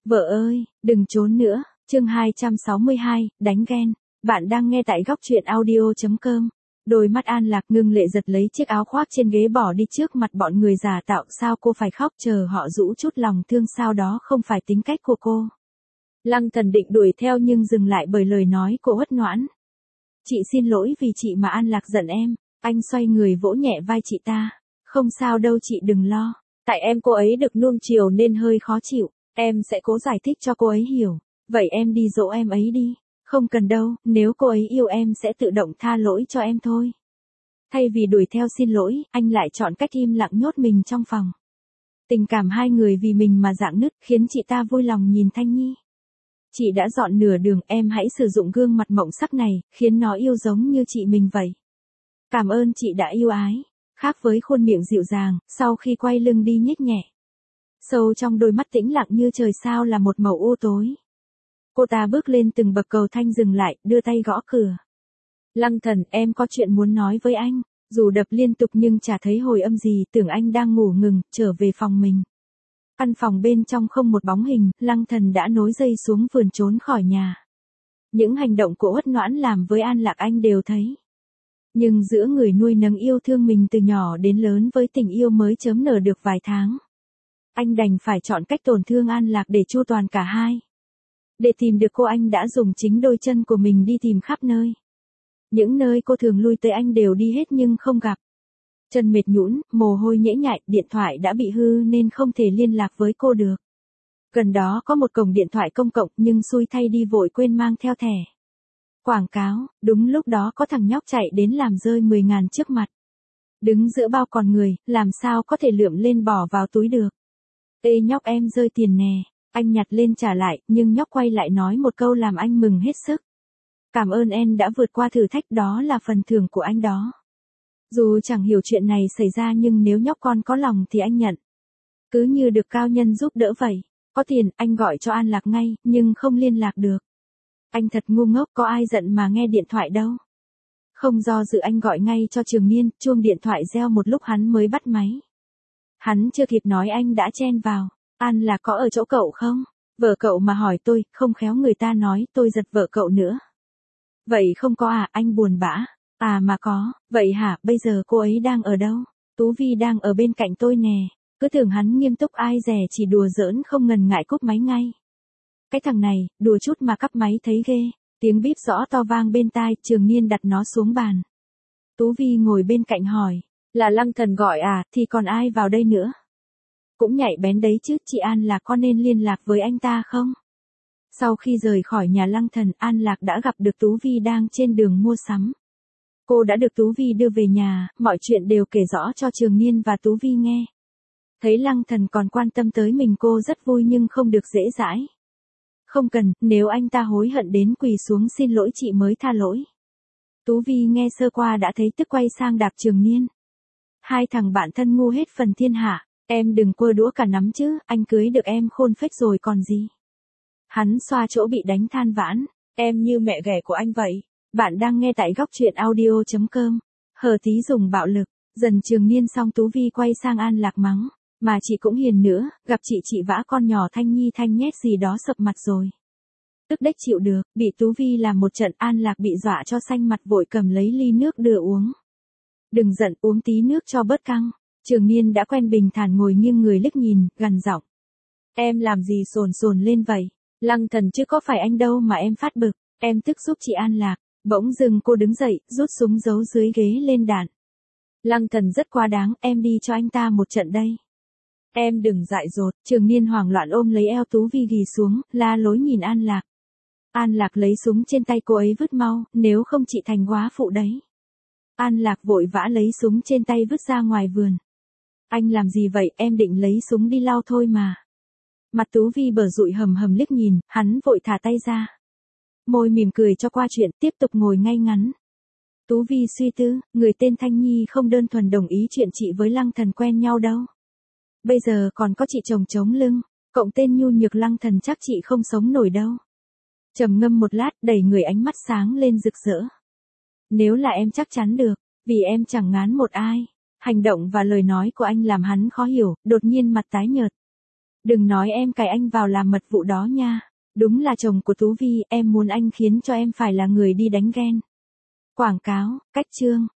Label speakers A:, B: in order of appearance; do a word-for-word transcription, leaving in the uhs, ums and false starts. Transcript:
A: Vợ ơi, đừng trốn nữa, chương hai trăm sáu mươi hai, đánh ghen. Bạn đang nghe tại góc truyện audio chấm com. Đôi mắt An Lạc ngưng lệ giật lấy chiếc áo khoác trên ghế bỏ đi trước mặt bọn người giả tạo. Sao cô phải khóc, chờ họ rũ chút lòng thương sao, đó không phải tính cách của cô. Lăng Thần định đuổi theo nhưng dừng lại bởi lời nói của Uất Noãn. Chị xin lỗi vì chị mà An Lạc giận em. Anh xoay người vỗ nhẹ vai chị ta. Không sao đâu chị, đừng lo. Tại em cô ấy được nuông chiều nên hơi khó chịu. Em sẽ cố giải thích cho cô ấy hiểu. Vậy em đi dỗ em ấy đi. Không cần đâu, nếu cô ấy yêu em sẽ tự động tha lỗi cho em thôi. Thay vì đuổi theo xin lỗi, anh lại chọn cách im lặng nhốt mình trong phòng. Tình cảm hai người vì mình mà rạn nứt, khiến chị ta vui lòng nhìn Thanh Nhi. Chị đã dọn nửa đường, em hãy sử dụng gương mặt mộng sắc này, khiến nó yêu giống như chị mình vậy. Cảm ơn chị đã yêu ái. Khác với khuôn miệng dịu dàng, sau khi quay lưng đi nhếch nhẹ. Sâu trong đôi mắt tĩnh lặng như trời sao là một màu u tối. Cô ta bước lên từng bậc cầu thang, dừng lại, đưa tay gõ cửa. Lăng Thần, em có chuyện muốn nói với anh. Dù đập liên tục nhưng chả thấy hồi âm gì, tưởng anh đang ngủ ngừng, trở về phòng mình. Căn phòng bên trong không một bóng hình, Lăng Thần đã nối dây xuống vườn trốn khỏi nhà. Những hành động của Uất Noãn làm với An Lạc anh đều thấy. Nhưng giữa người nuôi nấng yêu thương mình từ nhỏ đến lớn với tình yêu mới chớm nở được vài tháng, anh đành phải chọn cách tổn thương An Lạc để chu toàn cả hai. Để tìm được cô, anh đã dùng chính đôi chân của mình đi tìm khắp nơi. Những nơi cô thường lui tới anh đều đi hết nhưng không gặp. Chân mệt nhũn, mồ hôi nhễ nhại, điện thoại đã bị hư nên không thể liên lạc với cô được. Gần đó có một cổng điện thoại công cộng nhưng xui thay đi vội quên mang theo thẻ quảng cáo. Đúng lúc đó có thằng nhóc chạy đến làm rơi mười ngàn trước mặt. Đứng giữa bao con người, làm sao có thể lượm lên bỏ vào túi được. Ê nhóc, em rơi tiền nè. Anh nhặt lên trả lại, nhưng nhóc quay lại nói một câu làm anh mừng hết sức. Cảm ơn em đã vượt qua thử thách, đó là phần thưởng của anh đó. Dù chẳng hiểu chuyện này xảy ra nhưng nếu nhóc con có lòng thì anh nhận. Cứ như được cao nhân giúp đỡ vậy. Có tiền, anh gọi cho An Lạc ngay, nhưng không liên lạc được. Anh thật ngu ngốc, có ai giận mà nghe điện thoại đâu. Không do dự anh gọi ngay cho Trường Niên, chuông điện thoại reo một lúc hắn mới bắt máy. Hắn chưa kịp nói anh đã chen vào. An Lạc có ở chỗ cậu không? Vợ cậu mà hỏi tôi, không khéo người ta nói tôi giật vợ cậu nữa. Vậy không có à, anh buồn bã. À mà có, vậy hả, bây giờ cô ấy đang ở đâu? Tú Vi đang ở bên cạnh tôi nè. Cứ tưởng hắn nghiêm túc, ai dè chỉ đùa giỡn, không ngần ngại cúp máy ngay. Cái thằng này, đùa chút mà cắp máy thấy ghê. Tiếng bíp rõ to vang bên tai, Trường Niên đặt nó xuống bàn. Tú Vi ngồi bên cạnh hỏi, là Lăng Thần gọi à, thì còn ai vào đây nữa? Cũng nhạy bén đấy chứ, chị An Lạc có nên liên lạc với anh ta không? Sau khi rời khỏi nhà Lăng Thần, An Lạc đã gặp được Tú Vi đang trên đường mua sắm. Cô đã được Tú Vi đưa về nhà, mọi chuyện đều kể rõ cho Trường Niên và Tú Vi nghe. Thấy Lăng Thần còn quan tâm tới mình, cô rất vui nhưng không được dễ dãi. Không cần, nếu anh ta hối hận đến quỳ xuống xin lỗi chị mới tha lỗi. Tú Vi nghe sơ qua đã thấy tức, quay sang đạp Trường Niên. Hai thằng bạn thân ngu hết phần thiên hạ, em đừng quơ đũa cả nắm chứ, anh cưới được em khôn phết rồi còn gì. Hắn xoa chỗ bị đánh than vãn, em như mẹ ghẻ của anh vậy. Bạn đang nghe tại góc truyện audio chấm com. Hờ tí dùng bạo lực, dần Trường Niên xong Tú Vi quay sang An Lạc mắng. Mà chị cũng hiền nữa, gặp chị chị vã con nhỏ Thanh Nhi Thanh nhét gì đó sập mặt rồi. Tức đếch chịu được, bị Tú Vi làm một trận, An Lạc bị dọa cho xanh mặt, vội cầm lấy ly nước đưa uống. Đừng giận, uống tí nước cho bớt căng. Trường Niên đã quen bình thản ngồi nghiêng người liếc nhìn, gằn giọng. Em làm gì sồn sồn lên vậy? Lăng Thần chứ có phải anh đâu mà em phát bực, em tức giúp chị An Lạc. Bỗng dưng cô đứng dậy, rút súng giấu dưới ghế lên đạn. Lăng Thần rất quá đáng, em đi cho anh ta một trận đây. Em đừng dại dột. Trường Niên hoảng loạn ôm lấy eo Tú Vi ghì xuống, la lối nhìn An Lạc. An Lạc lấy súng trên tay cô ấy vứt mau, nếu không chị thành góa phụ đấy. An Lạc vội vã lấy súng trên tay vứt ra ngoài vườn. Anh làm gì vậy, em định lấy súng đi lau thôi mà. Mặt Tú Vi bờ rụi hầm hầm liếc nhìn, hắn vội thả tay ra. Môi mỉm cười cho qua chuyện, tiếp tục ngồi ngay ngắn. Tú Vi suy tư, người tên Thanh Nhi không đơn thuần đồng ý chuyện chị với Lăng Thần quen nhau đâu. Bây giờ còn có chị chồng chống lưng, cộng tên nhu nhược Lăng Thần chắc chị không sống nổi đâu. Trầm ngâm một lát, đẩy người, ánh mắt sáng lên rực rỡ. Nếu là em chắc chắn được, vì em chẳng ngán một ai. Hành động và lời nói của anh làm hắn khó hiểu, đột nhiên mặt tái nhợt. Đừng nói em cài anh vào làm mật vụ đó nha. Đúng là chồng của Tú Vi, em muốn anh khiến cho em phải là người đi đánh ghen. Quảng cáo, cách chương.